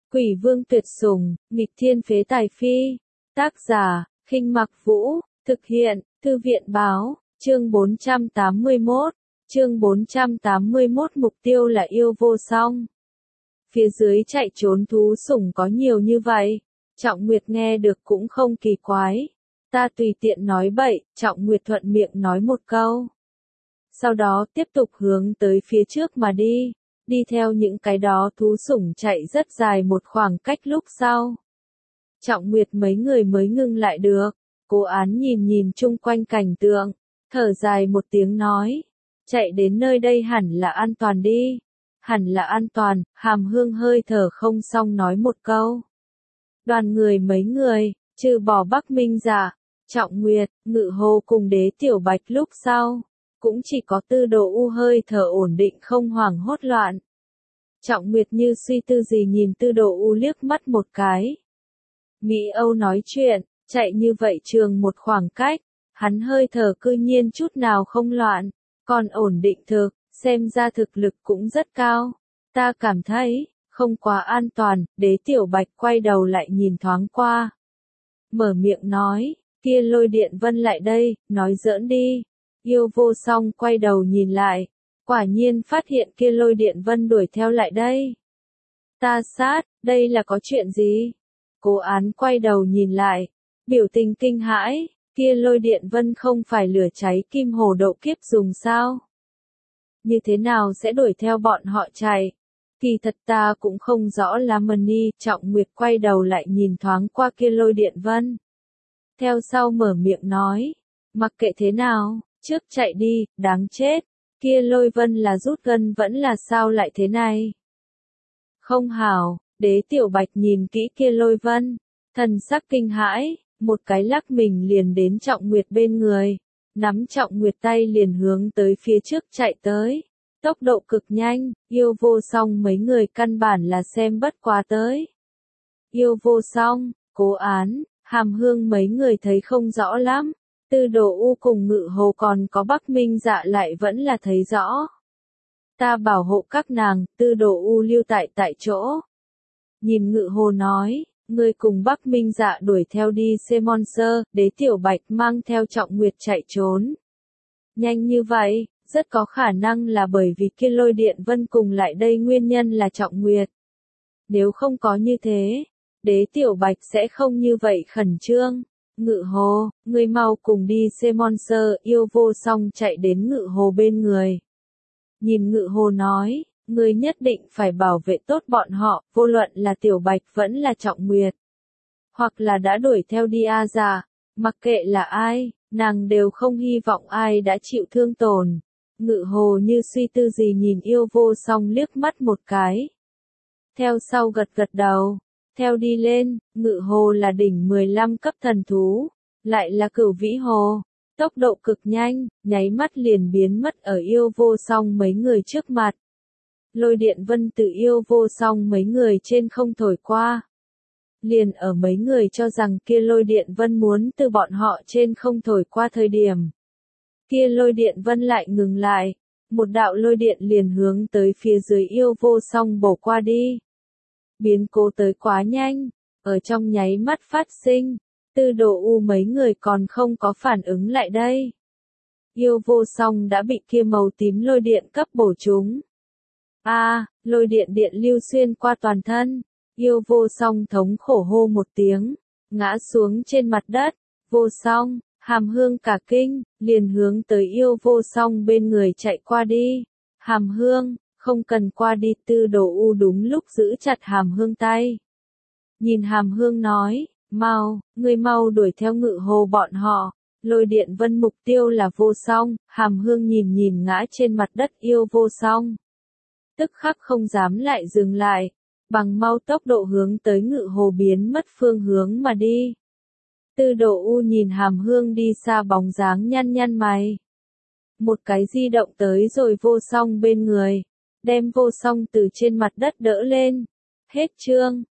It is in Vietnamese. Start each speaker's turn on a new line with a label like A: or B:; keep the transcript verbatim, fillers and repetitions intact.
A: Quỷ vương tuyệt sủng, nghịch thiên phế tài phi. Tác giả, Khinh Mặc Vũ, thực hiện, Thư viện báo, chương bốn trăm tám mươi mốt, chương bốn trăm tám mươi mốt mục tiêu là yêu vô song. Phía dưới chạy trốn thú sủng có nhiều như vậy, Trọng Nguyệt nghe được cũng không kỳ quái. Ta tùy tiện nói bậy, Trọng Nguyệt thuận miệng nói một câu. Sau đó tiếp tục hướng tới phía trước mà đi, đi theo những cái đó thú sủng chạy rất dài một khoảng cách lúc sau. Trọng Nguyệt mấy người mới ngưng lại được, Cố Án nhìn nhìn chung quanh cảnh tượng, thở dài một tiếng nói, chạy đến nơi đây hẳn là an toàn đi. Hẳn là an toàn, Hàm Hương hơi thở không xong nói một câu. Đoàn người mấy người, trừ bỏ Bắc Minh Dạ, Trọng Nguyệt, Ngự Hồ cùng Đế Tiểu Bạch lúc sau, cũng chỉ có Tư Đồ U hơi thở ổn định không hoảng hốt loạn. Trọng Nguyệt như suy tư gì nhìn Tư Đồ U liếc mắt một cái. Mỹ Âu nói chuyện, chạy như vậy trường một khoảng cách, hắn hơi thở cư nhiên chút nào không loạn, còn ổn định thực, xem ra thực lực cũng rất cao. Ta cảm thấy, không quá an toàn, Đế Tiểu Bạch quay đầu lại nhìn thoáng qua. Mở miệng nói, kia Lôi Điện Vân lại đây, nói giỡn đi. Yêu vô song quay đầu nhìn lại, quả nhiên phát hiện kia Lôi Điện Vân đuổi theo lại đây. Ta sát, đây là có chuyện gì? Cố Án quay đầu nhìn lại, biểu tình kinh hãi, kia Lôi Điện Vân không phải lửa cháy kim hồ độ kiếp dùng sao? Như thế nào sẽ đuổi theo bọn họ chạy? Kỳ thật ta cũng không rõ lắm Mani. Trọng Nguyệt quay đầu lại nhìn thoáng qua kia Lôi Điện Vân. Theo sau mở miệng nói, mặc kệ thế nào, trước chạy đi, đáng chết. Kia Lôi Vân là rút gân vẫn là sao lại thế này? Không hảo, Đế Tiểu Bạch nhìn kỹ kia Lôi Vân, thần sắc kinh hãi, một cái lắc mình liền đến Trọng Nguyệt bên người, nắm Trọng Nguyệt tay liền hướng tới phía trước chạy tới, tốc độ cực nhanh, yêu vô song mấy người căn bản là xem bất quá tới. Yêu vô song, Cố Án, Hàm Hương mấy người thấy không rõ lắm, Tư Đồ U cùng Ngự Hồ còn có Bắc Minh Dạ lại vẫn là thấy rõ. Ta bảo hộ các nàng, Tư Đồ U lưu tại tại chỗ. Nhìn Ngự Hồ nói, người cùng Bắc Minh Dạ đuổi theo đi Semon Sơ, Đế Tiểu Bạch mang theo Trọng Nguyệt chạy trốn. Nhanh như vậy, rất có khả năng là bởi vì kia Lôi Điện Vân cùng lại đây nguyên nhân là Trọng Nguyệt. Nếu không có như thế, Đế Tiểu Bạch sẽ không như vậy khẩn trương. Ngự Hồ, người mau cùng đi Semon Sơ, yêu vô song chạy đến Ngự Hồ bên người. Nhìn Ngự Hồ nói, người nhất định phải bảo vệ tốt bọn họ, vô luận là Tiểu Bạch vẫn là Trọng Nguyệt. Hoặc là đã đuổi theo đi A Già, mặc kệ là ai, nàng đều không hy vọng ai đã chịu thương tổn. Ngự Hồ như suy tư gì nhìn yêu vô song liếc mắt một cái. Theo sau gật gật đầu, theo đi lên, Ngự Hồ là đỉnh mười lăm cấp thần thú, lại là Cửu Vĩ Hồ, tốc độ cực nhanh, nháy mắt liền biến mất ở yêu vô song mấy người trước mặt. Lôi Điện Vân tự yêu vô song mấy người trên không thổi qua. Liền ở mấy người cho rằng kia Lôi Điện Vân muốn từ bọn họ trên không thổi qua thời điểm. Kia Lôi Điện Vân lại ngừng lại, một đạo lôi điện liền hướng tới phía dưới yêu vô song bổ qua đi. Biến cố tới quá nhanh, ở trong nháy mắt phát sinh, Tư Đồ U mấy người còn không có phản ứng lại đây. Yêu vô song đã bị kia màu tím lôi điện cấp bổ trúng. A, à, lôi điện điện lưu xuyên qua toàn thân, yêu vô song thống khổ hô một tiếng, ngã xuống trên mặt đất. Vô song, Hàm Hương cả kinh, liền hướng tới yêu vô song bên người chạy qua đi. Hàm Hương, không cần qua đi. Tư Đồ U đúng lúc giữ chặt Hàm Hương tay. Nhìn Hàm Hương nói, mau, người mau đuổi theo Ngự Hồ bọn họ. Lôi Điện Vân mục tiêu là vô song. Hàm Hương nhìn nhìn ngã trên mặt đất yêu vô song, tức khắc không dám lại dừng lại, bằng mau tốc độ hướng tới Ngự Hồ biến mất phương hướng mà đi. Tư Đồ U nhìn Hàm Hương đi xa bóng dáng nhăn nhăn mày. Một cái di động tới rồi vô song bên người, đem vô song từ trên mặt đất đỡ lên. Hết chương.